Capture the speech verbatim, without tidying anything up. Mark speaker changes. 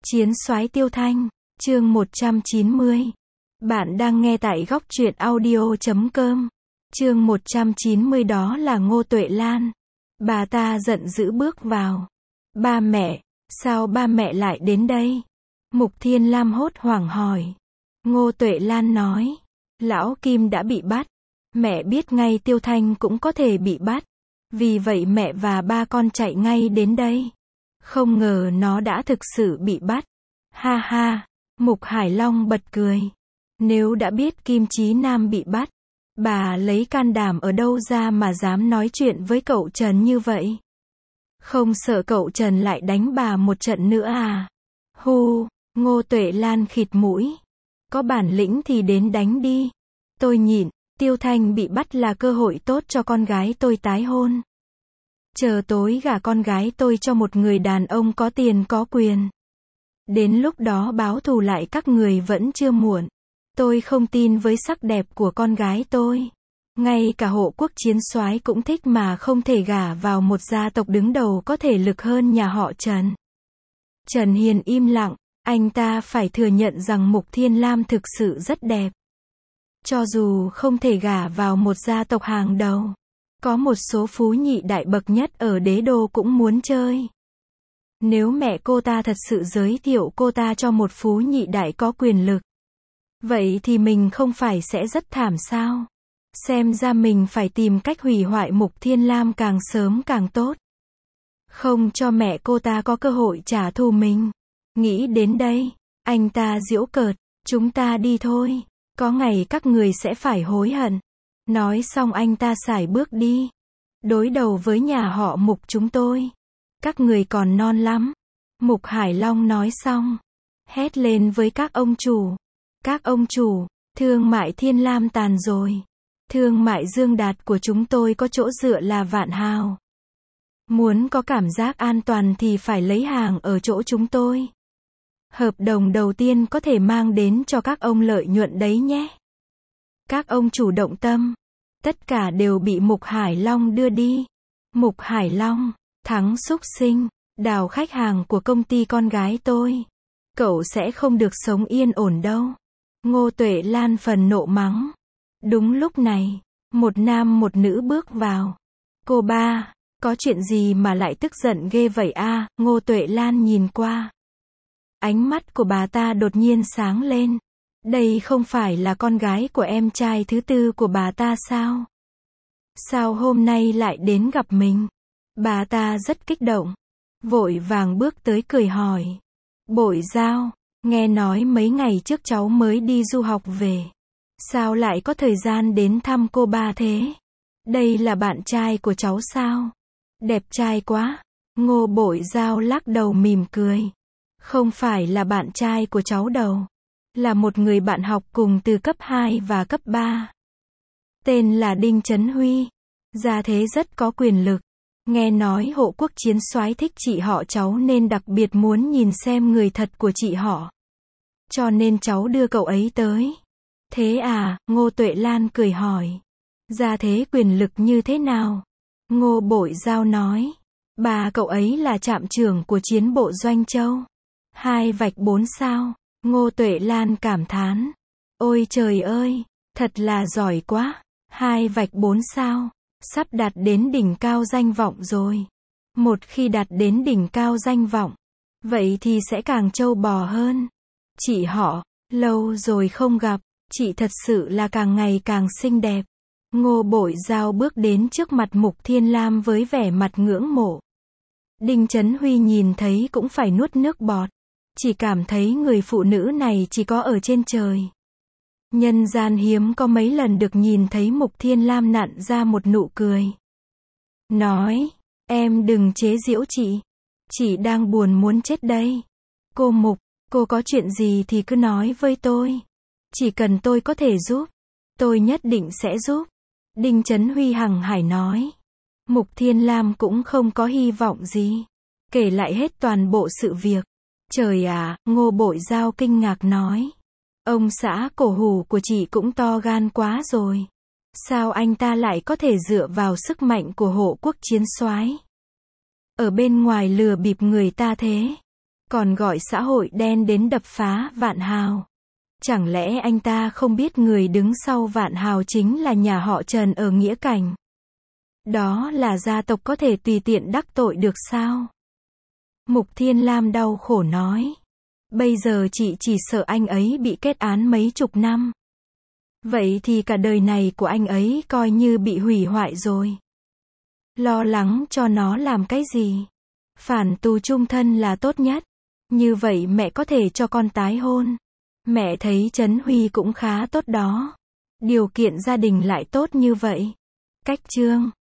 Speaker 1: Chiến soái Tiêu Thanh, chương một trăm chín mươi. Bạn đang nghe tại góc truyện audio chấm com. Chương một trăm chín mươi đó là Ngô Tuệ Lan. Bà ta giận dữ bước vào. Ba mẹ, sao ba mẹ lại đến đây? Mục Thiên Lam hốt hoảng hỏi. Ngô Tuệ Lan nói, Lão Kim đã bị bắt. Mẹ biết ngay Tiêu Thanh cũng có thể bị bắt. Vì vậy mẹ và ba con chạy ngay đến đây. Không ngờ nó đã thực sự bị bắt. Ha ha, Mục Hải Long bật cười. Nếu đã biết Kim Chí Nam bị bắt, bà lấy can đảm ở đâu ra mà dám nói chuyện với cậu Trần như vậy? Không sợ cậu Trần lại đánh bà một trận nữa à? Hu, Ngô Tuệ Lan khịt mũi. Có bản lĩnh thì đến đánh đi. Tôi nhịn, Tiêu Thanh bị bắt là cơ hội tốt cho con gái tôi tái hôn. Chờ tối gả con gái tôi cho một người đàn ông có tiền có quyền. Đến lúc đó báo thù lại các người vẫn chưa muộn. Tôi không tin với sắc đẹp của con gái tôi. Ngay cả hộ quốc chiến soái cũng thích mà không thể gả vào một gia tộc đứng đầu có thể lực hơn nhà họ Trần. Trần Hiền im lặng, anh ta phải thừa nhận rằng Mục Thiên Lam thực sự rất đẹp. Cho dù không thể gả vào một gia tộc hàng đầu, có một số phú nhị đại bậc nhất ở đế đô cũng muốn chơi. Nếu mẹ cô ta thật sự giới thiệu cô ta cho một phú nhị đại có quyền lực, vậy thì mình không phải sẽ rất thảm sao? Xem ra mình phải tìm cách hủy hoại Mục Thiên Lam càng sớm càng tốt. Không cho mẹ cô ta có cơ hội trả thù mình. Nghĩ đến đây, anh ta giễu cợt, chúng ta đi thôi. Có ngày các người sẽ phải hối hận. Nói xong anh ta sải bước đi. Đối đầu với nhà họ Mục chúng tôi. Các người còn non lắm. Mục Hải Long nói xong. Hét lên với các ông chủ. Các ông chủ, thương mại Thiên Lam tàn rồi. Thương mại Dương Đạt của chúng tôi có chỗ dựa là Vạn Hào. Muốn có cảm giác an toàn thì phải lấy hàng ở chỗ chúng tôi. Hợp đồng đầu tiên có thể mang đến cho các ông lợi nhuận đấy nhé. Các ông chủ động tâm. Tất cả đều bị Mục Hải Long đưa đi. Mục Hải Long, thắng xúc sinh, đào khách hàng của công ty con gái tôi. Cậu sẽ không được sống yên ổn đâu. Ngô Tuệ Lan phần nộ mắng. Đúng lúc này, một nam một nữ bước vào. Cô ba, có chuyện gì mà lại tức giận ghê vậy a? Ngô Tuệ Lan nhìn qua. Ánh mắt của bà ta đột nhiên sáng lên. Đây không phải là con gái của em trai thứ tư của bà ta sao? Sao hôm nay lại đến gặp mình? Bà ta rất kích động. Vội vàng bước tới cười hỏi. Bội Giao, nghe nói mấy ngày trước cháu mới đi du học về. Sao lại có thời gian đến thăm cô ba thế? Đây là bạn trai của cháu sao? Đẹp trai quá. Ngô Bội Giao lắc đầu mỉm cười. Không phải là bạn trai của cháu đâu. Là một người bạn học cùng từ cấp hai và cấp ba. Tên là Đinh Chấn Huy. Gia thế rất có quyền lực. Nghe nói hộ quốc chiến soái thích chị họ cháu nên đặc biệt muốn nhìn xem người thật của chị họ. Cho nên cháu đưa cậu ấy tới. Thế à? Ngô Tuệ Lan cười hỏi. Gia thế quyền lực như thế nào? Ngô Bội Giao nói. Bà cậu ấy là trạm trưởng của chiến bộ Doanh Châu. Hai vạch bốn sao. Ngô Tuệ Lan cảm thán. Ôi trời ơi, thật là giỏi quá. Hai vạch bốn sao. Sắp đạt đến đỉnh cao danh vọng rồi. Một khi đạt đến đỉnh cao danh vọng, vậy thì sẽ càng trâu bò hơn. Chị họ, lâu rồi không gặp, chị thật sự là càng ngày càng xinh đẹp. Ngô Bội Giao bước đến trước mặt Mục Thiên Lam với vẻ mặt ngưỡng mộ. Đinh Chấn Huy nhìn thấy cũng phải nuốt nước bọt. Chỉ cảm thấy người phụ nữ này chỉ có ở trên trời. Nhân gian hiếm có mấy lần được nhìn thấy Mục Thiên Lam nặn ra một nụ cười. Nói, em đừng chế giễu chị. Chị đang buồn muốn chết đây. Cô Mục, cô có chuyện gì thì cứ nói với tôi. Chỉ cần tôi có thể giúp, tôi nhất định sẽ giúp. Đinh Chấn Huy hằng hải nói. Mục Thiên Lam cũng không có hy vọng gì. Kể lại hết toàn bộ sự việc. Trời à, Ngô Bội Giao kinh ngạc nói. Ông xã cổ hủ của chị cũng to gan quá rồi. Sao anh ta lại có thể dựa vào sức mạnh của hộ quốc chiến soái ở bên ngoài lừa bịp người ta thế? còn gọi xã hội đen đến đập phá Vạn Hào. Chẳng lẽ anh ta không biết người đứng sau Vạn Hào chính là nhà họ Trần ở Nghĩa Cảnh? Đó là gia tộc có thể tùy tiện đắc tội được sao? Mục Thiên Lam đau khổ nói. Bây giờ chị chỉ sợ anh ấy bị kết án mấy chục năm. Vậy thì cả đời này của anh ấy coi như bị hủy hoại rồi. Lo lắng cho nó làm cái gì? Phản tù chung thân là tốt nhất. Như vậy mẹ có thể cho con tái hôn. Mẹ thấy Trấn Huy cũng khá tốt đó. Điều kiện gia đình lại tốt như vậy. Cách chương